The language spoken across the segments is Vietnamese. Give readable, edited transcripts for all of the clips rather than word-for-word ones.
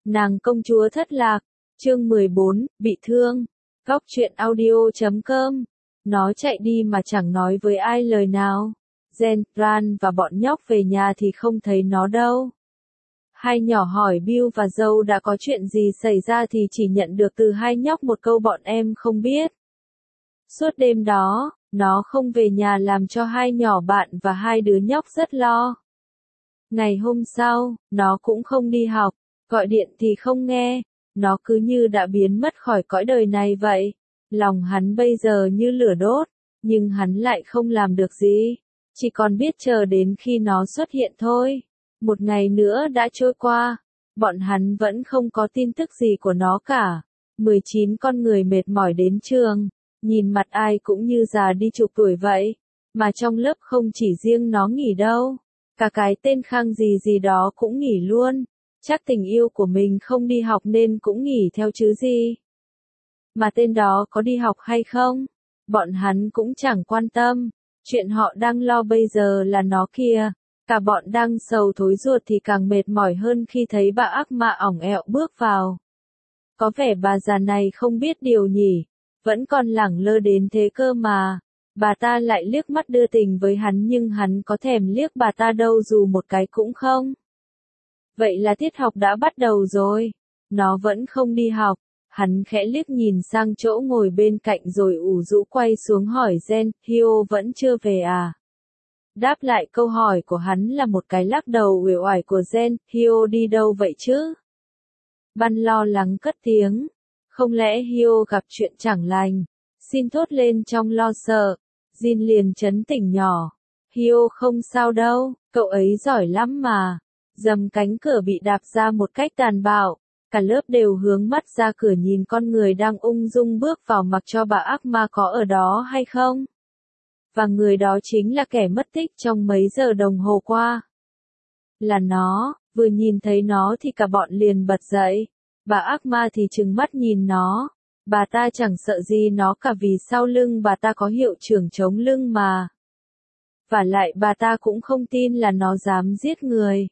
Nàng công chúa thất lạc, chương 14, bị thương. Góc truyện audio.com. Nó chạy đi mà chẳng nói với ai lời nào. Jen, Ran và bọn nhóc về nhà thì không thấy nó đâu. Hai nhỏ hỏi Bill và Joe đã có chuyện gì xảy ra thì chỉ nhận được từ hai nhóc một câu bọn em không biết. Suốt đêm đó, nó không về nhà làm cho hai nhỏ bạn và hai đứa nhóc rất lo. Ngày hôm sau, nó cũng không đi học, gọi điện thì không nghe, nó cứ như đã biến mất khỏi cõi đời này vậy. Lòng hắn bây giờ như lửa đốt, nhưng hắn lại không làm được gì, chỉ còn biết chờ đến khi nó xuất hiện thôi. Một ngày nữa đã trôi qua, bọn hắn vẫn không có tin tức gì của nó cả. 19 con người mệt mỏi đến trường, nhìn mặt ai cũng như già đi chục tuổi vậy, mà trong lớp không chỉ riêng nó nghỉ đâu, cả cái tên Khang gì gì đó cũng nghỉ luôn, chắc tình yêu của mình không đi học nên cũng nghỉ theo chứ gì. Mà tên đó có đi học hay không, bọn hắn cũng chẳng quan tâm, chuyện họ đang lo bây giờ là nó kìa. Cả bọn đang sầu thối ruột thì càng mệt mỏi hơn khi thấy bà ác ma ỏng ẹo bước vào. Có vẻ bà già này không biết điều nhỉ, vẫn còn lẳng lơ đến thế cơ mà. Bà ta lại liếc mắt đưa tình với hắn nhưng hắn có thèm liếc bà ta đâu dù một cái cũng không. Vậy là tiết học đã bắt đầu rồi, nó vẫn không đi học. Hắn khẽ liếc nhìn sang chỗ ngồi bên cạnh rồi ủ rũ quay xuống hỏi Jen, Hio vẫn chưa về à? Đáp lại câu hỏi của hắn là một cái lắc đầu uể oải của Jen, Hio đi đâu vậy chứ? Ban lo lắng cất tiếng, không lẽ Hio gặp chuyện chẳng lành? Xin thốt lên trong lo sợ. Jin liền trấn tỉnh nhỏ, Hio không sao đâu, cậu ấy giỏi lắm mà. Dầm cánh cửa bị đạp ra một cách tàn bạo, cả lớp đều hướng mắt ra cửa nhìn con người đang ung dung bước vào mặc cho bà ác ma có ở đó hay không. Và người đó chính là kẻ mất tích trong mấy giờ đồng hồ qua. Là nó, vừa nhìn thấy nó thì cả bọn liền bật dậy. Bà ác ma thì trừng mắt nhìn nó. Bà ta chẳng sợ gì nó cả vì sau lưng bà ta có hiệu trưởng chống lưng mà. Và lại bà ta cũng không tin là nó dám giết người.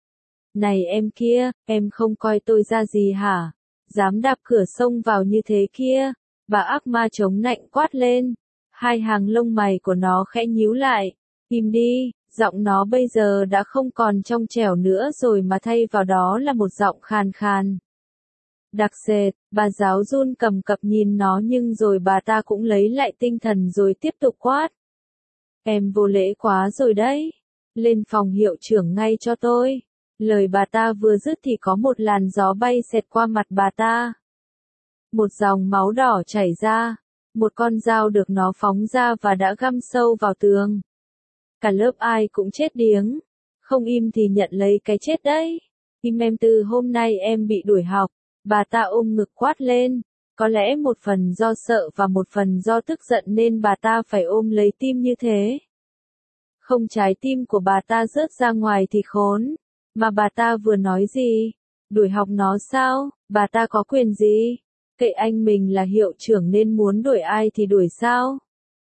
Này em kia, em không coi tôi ra gì hả? Dám đạp cửa xông vào như thế kia. Bà ác ma chống nạnh quát lên. Hai hàng lông mày của nó khẽ nhíu lại. Im đi, giọng nó bây giờ đã không còn trong trẻo nữa rồi mà thay vào đó là một giọng khàn khàn. Đặc sệt, bà giáo run cầm cập nhìn nó nhưng rồi bà ta cũng lấy lại tinh thần rồi tiếp tục quát. Em vô lễ quá rồi đấy. Lên phòng hiệu trưởng ngay cho tôi. Lời bà ta vừa dứt thì có một làn gió bay xẹt qua mặt bà ta. Một dòng máu đỏ chảy ra. Một con dao được nó phóng ra và đã găm sâu vào tường. Cả lớp ai cũng chết điếng. Không im thì nhận lấy cái chết đấy. Im em, từ hôm nay em bị đuổi học. Bà ta ôm ngực quát lên. Có lẽ một phần do sợ và một phần do tức giận nên bà ta phải ôm lấy tim như thế. Không trái tim của bà ta rớt ra ngoài thì khốn. Mà bà ta vừa nói gì? Đuổi học nó sao? Bà ta có quyền gì? Kệ anh mình là hiệu trưởng nên muốn đuổi ai thì đuổi sao?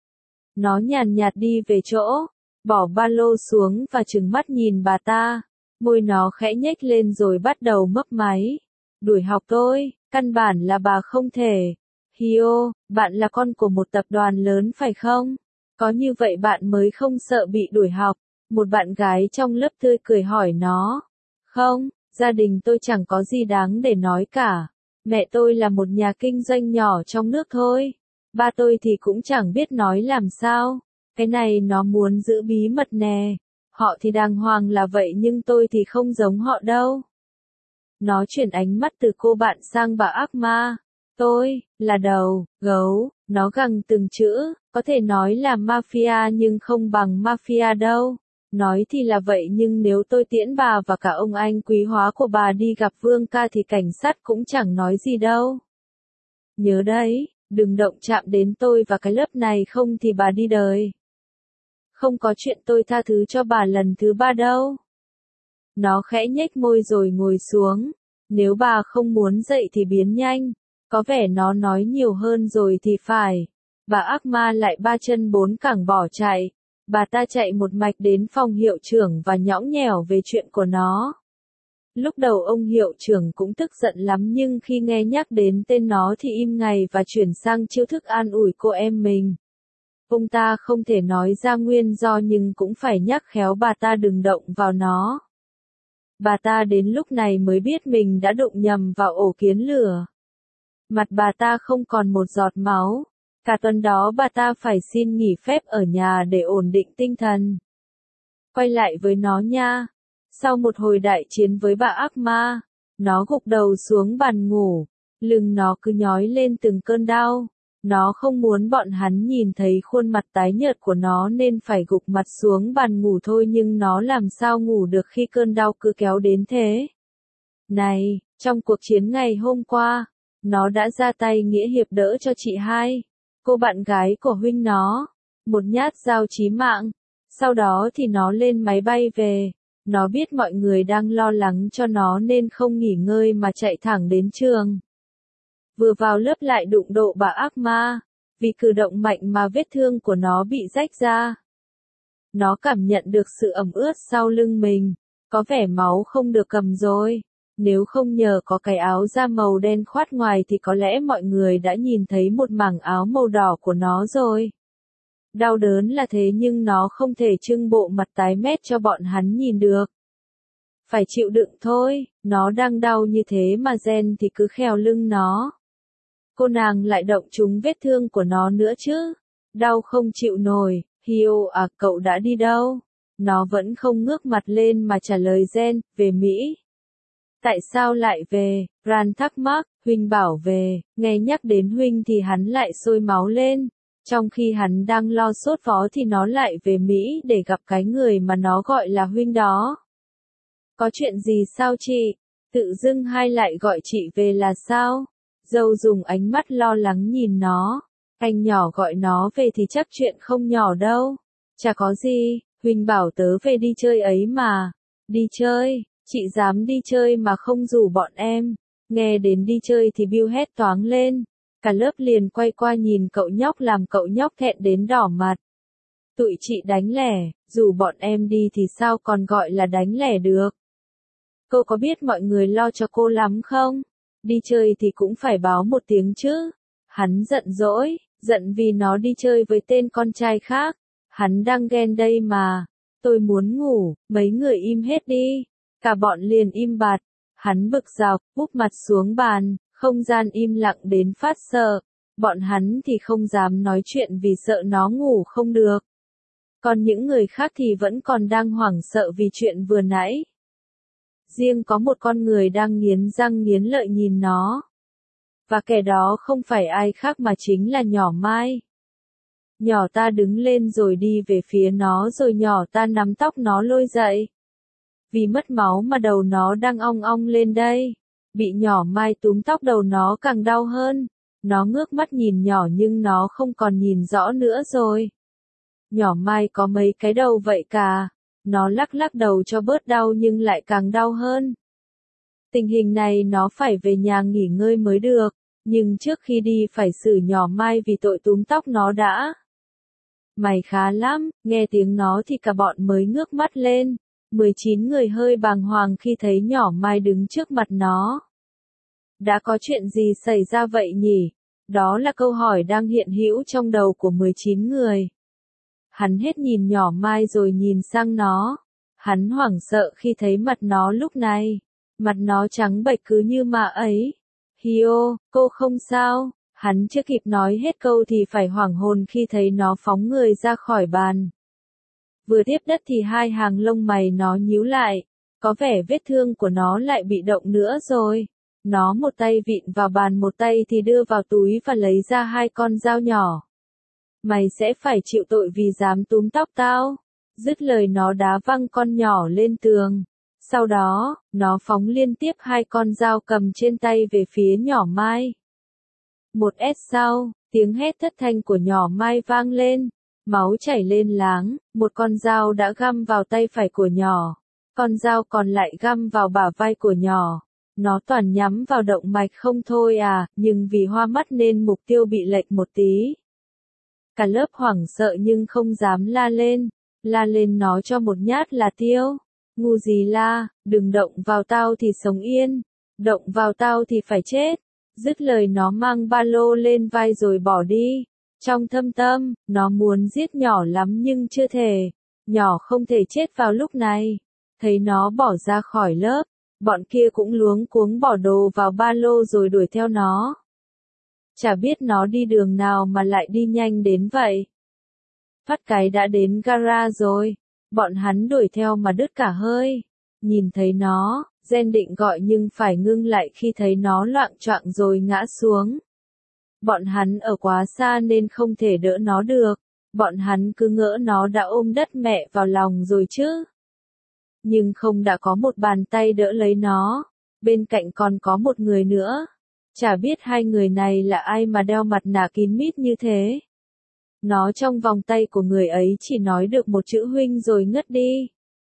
Nó nhàn nhạt đi về chỗ, bỏ ba lô xuống và trừng mắt nhìn bà ta. Môi nó khẽ nhếch lên rồi bắt đầu mấp máy. Đuổi học tôi, căn bản là bà không thể. Hio, bạn là con của một tập đoàn lớn phải không? Có như vậy bạn mới không sợ bị đuổi học. Một bạn gái trong lớp tươi cười hỏi nó. Không, gia đình tôi chẳng có gì đáng để nói cả. Mẹ tôi là một nhà kinh doanh nhỏ trong nước thôi. Ba tôi thì cũng chẳng biết nói làm sao. Cái này nó muốn giữ bí mật nè. Họ thì đàng hoàng là vậy nhưng tôi thì không giống họ đâu. Nó chuyển ánh mắt từ cô bạn sang bà ác ma. Tôi, là đầu, gấu, nó gằn từng chữ, có thể nói là mafia nhưng không bằng mafia đâu. Nói thì là vậy nhưng nếu tôi tiễn bà và cả ông anh quý hóa của bà đi gặp Vương ca thì cảnh sát cũng chẳng nói gì đâu. Nhớ đấy, đừng động chạm đến tôi và cái lớp này không thì bà đi đời. Không có chuyện tôi tha thứ cho bà lần thứ 3 đâu. Nó khẽ nhếch môi rồi ngồi xuống. Nếu bà không muốn dậy thì biến nhanh. Có vẻ nó nói nhiều hơn rồi thì phải. Bà ác ma lại ba chân bốn cẳng bỏ chạy. Bà ta chạy một mạch đến phòng hiệu trưởng và nhõng nhẽo về chuyện của nó. Lúc đầu ông hiệu trưởng cũng tức giận lắm nhưng khi nghe nhắc đến tên nó thì im ngay và chuyển sang chiêu thức an ủi cô em mình. Ông ta không thể nói ra nguyên do nhưng cũng phải nhắc khéo bà ta đừng động vào nó. Bà ta đến lúc này mới biết mình đã đụng nhầm vào ổ kiến lửa. Mặt bà ta không còn một giọt máu. Cả tuần đó bà ta phải xin nghỉ phép ở nhà để ổn định tinh thần. Quay lại với nó nha. Sau một hồi đại chiến với bà ác ma, nó gục đầu xuống bàn ngủ. Lưng nó cứ nhói lên từng cơn đau. Nó không muốn bọn hắn nhìn thấy khuôn mặt tái nhợt của nó nên phải gục mặt xuống bàn ngủ thôi, nhưng nó làm sao ngủ được khi cơn đau cứ kéo đến thế. Này, trong cuộc chiến ngày hôm qua, nó đã ra tay nghĩa hiệp đỡ cho chị hai, cô bạn gái của huynh nó, một nhát dao chí mạng. Sau đó thì nó lên máy bay về. Nó biết mọi người đang lo lắng cho nó nên không nghỉ ngơi mà chạy thẳng đến trường. Vừa vào lớp lại đụng độ bà ác ma. Vì cử động mạnh mà vết thương của nó bị rách ra. Nó cảm nhận được sự ẩm ướt sau lưng mình. Có vẻ máu không được cầm rồi. Nếu không nhờ có cái áo da màu đen khoát ngoài thì có lẽ mọi người đã nhìn thấy một mảng áo màu đỏ của nó rồi. Đau đớn là thế nhưng nó không thể trưng bộ mặt tái mét cho bọn hắn nhìn được. Phải chịu đựng thôi, nó đang đau như thế mà Jen thì cứ khèo lưng nó. Cô nàng lại động trúng vết thương của nó nữa chứ. Đau không chịu nổi. Hio à, cậu đã đi đâu? Nó vẫn không ngước mặt lên mà trả lời Jen, về Mỹ. Tại sao lại về? Ran thắc mắc. Huynh bảo về. Nghe nhắc đến huynh thì hắn lại sôi máu lên. Trong khi hắn đang lo sốt vó thì nó lại về Mỹ để gặp cái người mà nó gọi là huynh đó. Có chuyện gì sao chị? Tự dưng hai lại gọi chị về là sao? Dâu dùng ánh mắt lo lắng nhìn nó. Anh nhỏ gọi nó về thì chắc chuyện không nhỏ đâu. Chả có gì, huynh bảo tớ về đi chơi ấy mà. Đi chơi? Chị dám đi chơi mà không rủ bọn em. Nghe đến đi chơi thì Bill hét toáng lên. Cả lớp liền quay qua nhìn cậu nhóc làm cậu nhóc thẹn đến đỏ mặt. Tụi chị đánh lẻ, dù bọn em đi thì sao còn gọi là đánh lẻ được. Cô có biết mọi người lo cho cô lắm không? Đi chơi thì cũng phải báo một tiếng chứ. Hắn giận dỗi, giận vì nó đi chơi với tên con trai khác. Hắn đang ghen đây mà. Tôi muốn ngủ, mấy người im hết đi. Cả bọn liền im bặt. Hắn bực dọc, úp mặt xuống bàn. Không gian im lặng đến phát sợ. Bọn hắn thì không dám nói chuyện vì sợ nó ngủ không được. Còn những người khác thì vẫn còn đang hoảng sợ vì chuyện vừa nãy. Riêng có một con người đang nghiến răng nghiến lợi nhìn nó. Và kẻ đó không phải ai khác mà chính là nhỏ Mai. Nhỏ ta đứng lên rồi đi về phía nó rồi nhỏ ta nắm tóc nó lôi dậy. Vì mất máu mà đầu nó đang ong ong lên đây. Bị nhỏ Mai túm tóc đầu nó càng đau hơn. Nó ngước mắt nhìn nhỏ nhưng nó không còn nhìn rõ nữa rồi. Nhỏ Mai có mấy cái đầu vậy cả. Nó lắc lắc đầu cho bớt đau nhưng lại càng đau hơn. Tình hình này nó phải về nhà nghỉ ngơi mới được. Nhưng trước khi đi phải xử nhỏ Mai vì tội túm tóc nó đã. Mày khá lắm, nghe tiếng nó thì cả bọn mới ngước mắt lên. 19 người hơi bàng hoàng khi thấy nhỏ Mai đứng trước mặt nó. Đã có chuyện gì xảy ra vậy nhỉ? Đó là câu hỏi đang hiện hữu trong đầu của 19 người. Hắn hết nhìn nhỏ Mai rồi nhìn sang nó. Hắn hoảng sợ khi thấy mặt nó lúc này. Mặt nó trắng bệch cứ như ma ấy. Hio, cô không sao. Hắn chưa kịp nói hết câu thì phải hoảng hồn khi thấy nó phóng người ra khỏi bàn. Vừa tiếp đất thì hai hàng lông mày nó nhíu lại. Có vẻ vết thương của nó lại bị động nữa rồi. Nó một tay vịn vào bàn một tay thì đưa vào túi và lấy ra hai con dao nhỏ. Mày sẽ phải chịu tội vì dám túm tóc tao. Dứt lời nó đá văng con nhỏ lên tường. Sau đó, nó phóng liên tiếp hai con dao cầm trên tay về phía nhỏ Mai. Một S sau, tiếng hét thất thanh của nhỏ Mai vang lên. Máu chảy lên láng, một con dao đã găm vào tay phải của nhỏ. Con dao còn lại găm vào bả vai của nhỏ. Nó toàn nhắm vào động mạch không thôi à, nhưng vì hoa mắt nên mục tiêu bị lệch một tí. Cả lớp hoảng sợ nhưng không dám la lên. La lên nó cho một nhát là tiêu. Ngu gì la, đừng động vào tao thì sống yên, động vào tao thì phải chết. Dứt lời nó mang ba lô lên vai rồi bỏ đi. Trong thâm tâm, nó muốn giết nhỏ lắm nhưng chưa thể. Nhỏ không thể chết vào lúc này. Thấy nó bỏ ra khỏi lớp, bọn kia cũng luống cuống bỏ đồ vào ba lô rồi đuổi theo nó. Chả biết nó đi đường nào mà lại đi nhanh đến vậy. Phát cái đã đến gara rồi. Bọn hắn đuổi theo mà đứt cả hơi. Nhìn thấy nó, Gen định gọi nhưng phải ngưng lại khi thấy nó loạng choạng rồi ngã xuống. Bọn hắn ở quá xa nên không thể đỡ nó được. Bọn hắn cứ ngỡ nó đã ôm đất mẹ vào lòng rồi chứ. Nhưng không, đã có một bàn tay đỡ lấy nó. Bên cạnh còn có một người nữa. Chả biết hai người này là ai mà đeo mặt nạ kín mít như thế. Nó trong vòng tay của người ấy chỉ nói được một chữ huynh rồi ngất đi.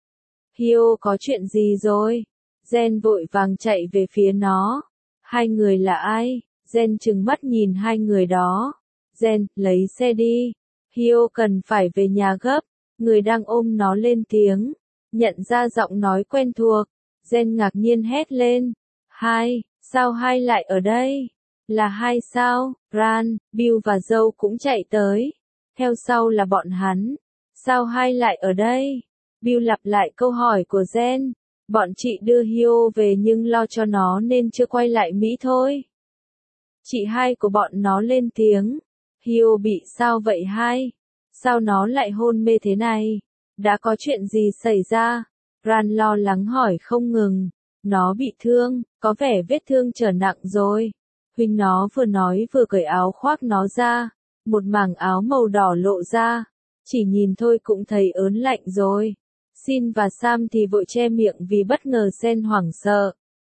Hio, có chuyện gì rồi? Gen vội vàng chạy về phía nó. Hai người là ai? Gen trừng mắt nhìn hai người đó. Gen, lấy xe đi. Hio cần phải về nhà gấp. Người đang ôm nó lên tiếng. Nhận ra giọng nói quen thuộc. Gen ngạc nhiên hét lên. Hai, sao hai lại ở đây? Là hai sao? Ran, Bill và Joe cũng chạy tới. Theo sau là bọn hắn. Sao hai lại ở đây? Bill lặp lại câu hỏi của Gen. Bọn chị đưa Hio về nhưng lo cho nó nên chưa quay lại Mỹ thôi. Chị hai của bọn nó lên tiếng. Hio bị sao vậy hai? Sao nó lại hôn mê thế này? Đã có chuyện gì xảy ra? Ran lo lắng hỏi không ngừng. Nó bị thương, có vẻ vết thương trở nặng rồi. Huynh nó vừa nói vừa cởi áo khoác nó ra. Một mảng áo màu đỏ lộ ra. Chỉ nhìn thôi cũng thấy ớn lạnh rồi. Jin và Sam thì vội che miệng vì bất ngờ Sen hoảng sợ.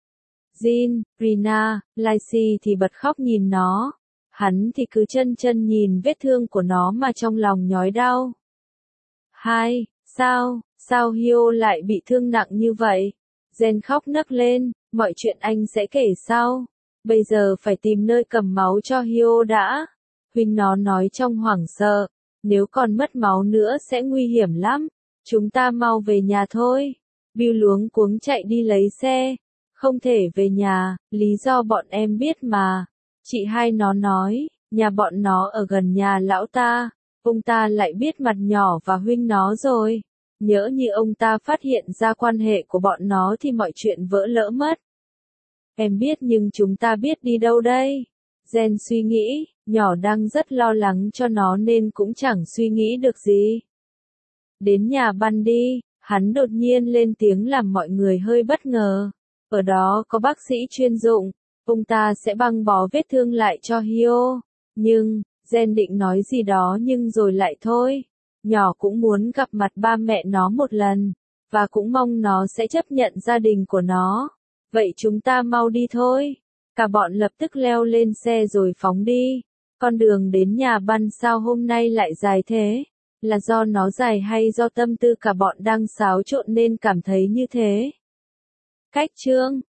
Jin, Rina, Lacey thì bật khóc nhìn nó. Hắn thì cứ chân nhìn vết thương của nó mà trong lòng nhói đau. Hai, sao Hio lại bị thương nặng như vậy? Jen khóc nấc lên, mọi chuyện anh sẽ kể sau. Bây giờ phải tìm nơi cầm máu cho Hio đã. Huynh nó nói trong hoảng sợ. Nếu còn mất máu nữa sẽ nguy hiểm lắm. Chúng ta mau về nhà thôi. Bill luống cuống chạy đi lấy xe. Không thể về nhà, lý do bọn em biết mà. Chị hai nó nói, nhà bọn nó ở gần nhà lão ta. Ông ta lại biết mặt nhỏ và huynh nó rồi. Nhỡ như ông ta phát hiện ra quan hệ của bọn nó thì mọi chuyện vỡ lỡ mất. Em biết nhưng chúng ta biết đi đâu đây? Gen suy nghĩ, nhỏ đang rất lo lắng cho nó nên cũng chẳng suy nghĩ được gì. Đến nhà băn đi, hắn đột nhiên lên tiếng làm mọi người hơi bất ngờ. Ở đó có bác sĩ chuyên dụng, ông ta sẽ băng bó vết thương lại cho Hio. Nhưng, Gen định nói gì đó nhưng rồi lại thôi. Nhỏ cũng muốn gặp mặt ba mẹ nó một lần, và cũng mong nó sẽ chấp nhận gia đình của nó. Vậy chúng ta mau đi thôi. Cả bọn lập tức leo lên xe rồi phóng đi. Con đường đến nhà băn sao hôm nay lại dài thế? Là do nó dài hay do tâm tư cả bọn đang xáo trộn nên cảm thấy như thế? Cách chương